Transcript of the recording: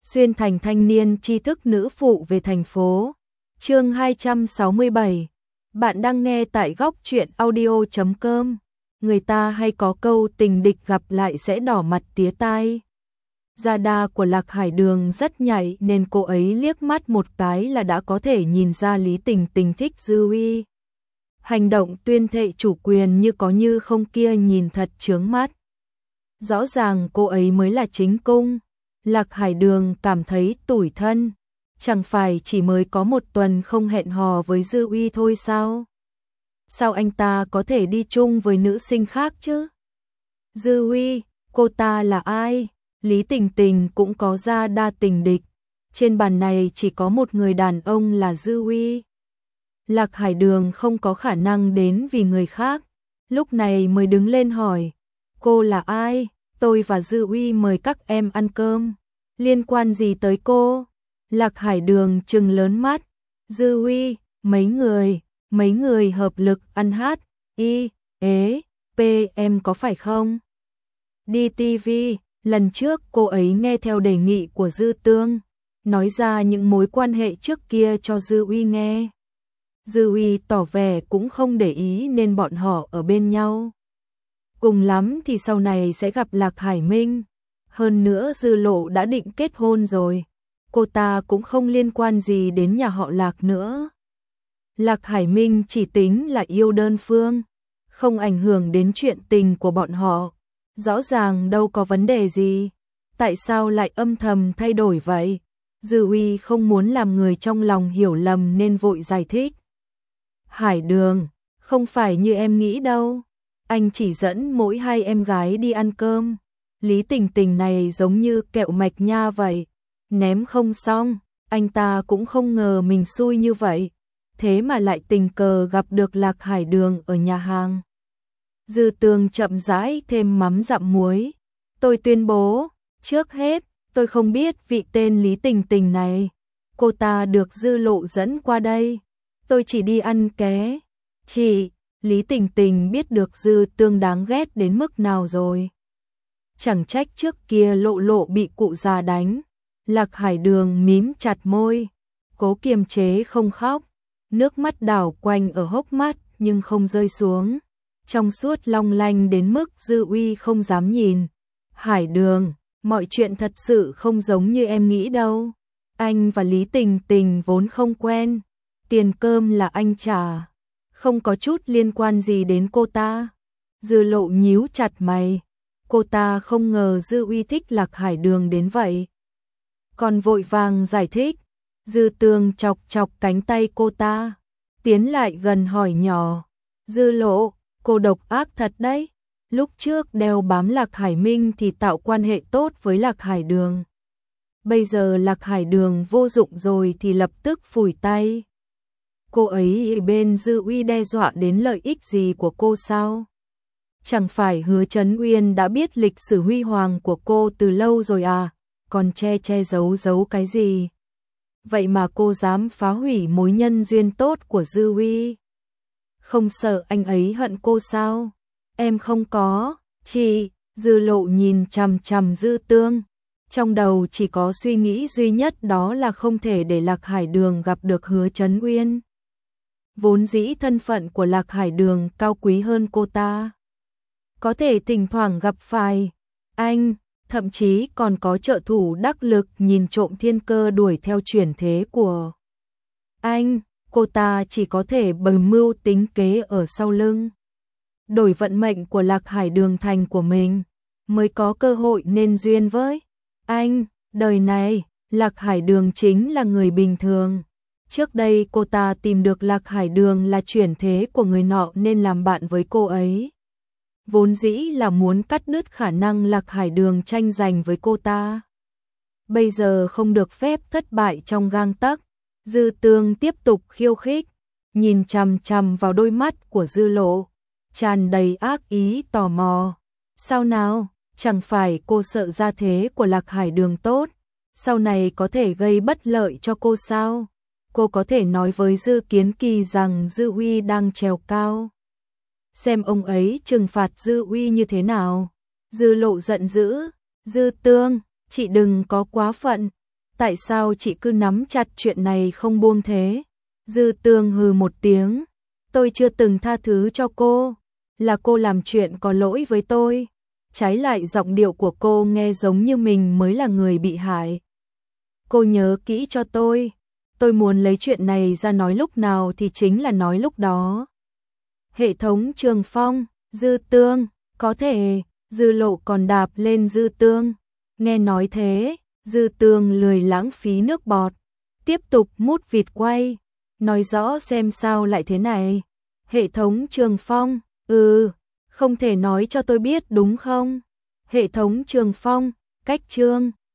xuyên thành thanh niên tri thức nữ phụ về thành phố. Chương 267. Bạn đang nghe tại góc truyện audio.com. Người ta hay có câu tình địch gặp lại sẽ đỏ mặt tía tai. Radar của Lạc Hải Đường rất nhạy nên cô ấy liếc mắt một cái là đã có thể nhìn ra Lý Tình Tình thích Dư Uy. Hành động tuyên thệ chủ quyền như có như không kia nhìn thật chướng mắt. Rõ ràng cô ấy mới là chính cung. Lạc Hải Đường cảm thấy tủi thân. Chẳng phải chỉ mới có một tuần không hẹn hò với Dư Uy thôi sao? Sao anh ta có thể đi chung với nữ sinh khác chứ? Dư Uy, cô ta là ai? Lý Tình Tình cũng có ra đa tình địch. Trên bàn này chỉ có một người đàn ông là Dư Uy. Lạc Hải Đường không có khả năng đến vì người khác. Lúc này mới đứng lên hỏi. Cô là ai? Tôi và Dư Uy mời các em ăn cơm. Liên quan gì tới cô? Lạc Hải Đường trừng lớn mắt. Dư Uy, mấy người hợp lực ăn hát, em có phải không? Đi TV, lần trước cô ấy nghe theo đề nghị của Dư Tương, nói ra những mối quan hệ trước kia cho Dư Uy nghe. Dư Uy tỏ vẻ cũng không để ý nên bọn họ ở bên nhau. Cùng lắm thì sau này sẽ gặp Lạc Hải Minh. Hơn nữa Dư Lộ đã định kết hôn rồi. Cô ta cũng không liên quan gì đến nhà họ Lạc nữa. Lạc Hải Minh chỉ tính là yêu đơn phương, không ảnh hưởng đến chuyện tình của bọn họ. Rõ ràng đâu có vấn đề gì. Tại sao lại âm thầm thay đổi vậy? Dư Uy không muốn làm người trong lòng hiểu lầm nên vội giải thích. Hải Đường, không phải như em nghĩ đâu. Anh chỉ dẫn mỗi hai em gái đi ăn cơm. Lý Tình Tình này giống như kẹo mạch nha vậy. Ném không xong, anh ta cũng không ngờ mình xui như vậy. Thế mà lại tình cờ gặp được Lạc Hải Đường ở nhà hàng. Dư Tương chậm rãi thêm mắm dặm muối. Tôi tuyên bố, trước hết, tôi không biết vị tên Lý Tình Tình này. Cô ta được Dư Lộ dẫn qua đây. Tôi chỉ đi ăn ké. Chị, Lý Tình Tình biết được Dư Tương đáng ghét đến mức nào rồi. Chẳng trách trước kia Lộ bị cụ già đánh. Lạc Hải Đường mím chặt môi, cố kiềm chế không khóc. Nước mắt đảo quanh ở hốc mắt nhưng không rơi xuống. Trong suốt long lanh đến mức Dư Uy không dám nhìn. Hải Đường, mọi chuyện thật sự không giống như em nghĩ đâu. Anh và Lý Tình Tình vốn không quen. Tiền cơm là anh trả. Không có chút liên quan gì đến cô ta. Dư Lộ nhíu chặt mày. Cô ta không ngờ Dư Uy thích Lạc Hải Đường đến vậy. Còn vội vàng giải thích. Dư Tương chọc chọc cánh tay cô ta. Tiến lại gần hỏi nhỏ. Dư Lộ, cô độc ác thật đấy. Lúc trước đeo bám Lạc Hải Minh thì tạo quan hệ tốt với Lạc Hải Đường. Bây giờ Lạc Hải Đường vô dụng rồi thì lập tức phủi tay. Cô ấy bên Dư Uy đe dọa đến lợi ích gì của cô sao? Chẳng phải Hứa Trấn Uyên đã biết lịch sử huy hoàng của cô từ lâu rồi à? Còn che giấu cái gì? Vậy mà cô dám phá hủy mối nhân duyên tốt của Dư Uy. Không sợ anh ấy hận cô sao? Em không có, chị. Dư Lộ nhìn chằm chằm Dư Tương. Trong đầu chỉ có suy nghĩ duy nhất đó là không thể để Lạc Hải Đường gặp được Hứa Trấn Uyên. Vốn dĩ thân phận của Lạc Hải Đường cao quý hơn cô ta. Có thể thỉnh thoảng gặp phải anh, thậm chí còn có trợ thủ đắc lực nhìn trộm thiên cơ đuổi theo chuyển thế của anh. Cô ta chỉ có thể bày mưu tính kế ở sau lưng. Đổi vận mệnh của Lạc Hải Đường thành của mình, mới có cơ hội nên duyên với anh. Đời này, Lạc Hải Đường chính là người bình thường. Trước đây cô ta tìm được Lạc Hải Đường là chuyển thế của người nọ nên làm bạn với cô ấy. Vốn dĩ là muốn cắt đứt khả năng Lạc Hải Đường tranh giành với cô ta. Bây giờ không được phép thất bại trong gang tấc. Dư Tương tiếp tục khiêu khích, nhìn chằm chằm vào đôi mắt của Dư Lộ, tràn đầy ác ý tò mò. Sao nào, chẳng phải cô sợ gia thế của Lạc Hải Đường tốt, sau này có thể gây bất lợi cho cô sao? Cô có thể nói với Dư Kiến Kỳ rằng Dư Uy đang trèo cao. Xem ông ấy trừng phạt Dư Uy như thế nào. Dư Lộ giận dữ. Dư Tương, chị đừng có quá phận. Tại sao chị cứ nắm chặt chuyện này không buông thế? Dư Tương hừ một tiếng. Tôi chưa từng tha thứ cho cô. Là cô làm chuyện có lỗi với tôi. Trái lại giọng điệu của cô nghe giống như mình mới là người bị hại. Cô nhớ kỹ cho tôi. Tôi muốn lấy chuyện này ra nói lúc nào thì chính là nói lúc đó. Hệ thống Trường Phong, Dư Tương, có thể, Dư Lộ còn đạp lên Dư Tương. Nghe nói thế, Dư Tương lười lãng phí nước bọt, tiếp tục mút vịt quay, nói rõ xem sao lại thế này. Hệ thống Trường Phong, không thể nói cho tôi biết đúng không? Hệ thống Trường Phong, cách chương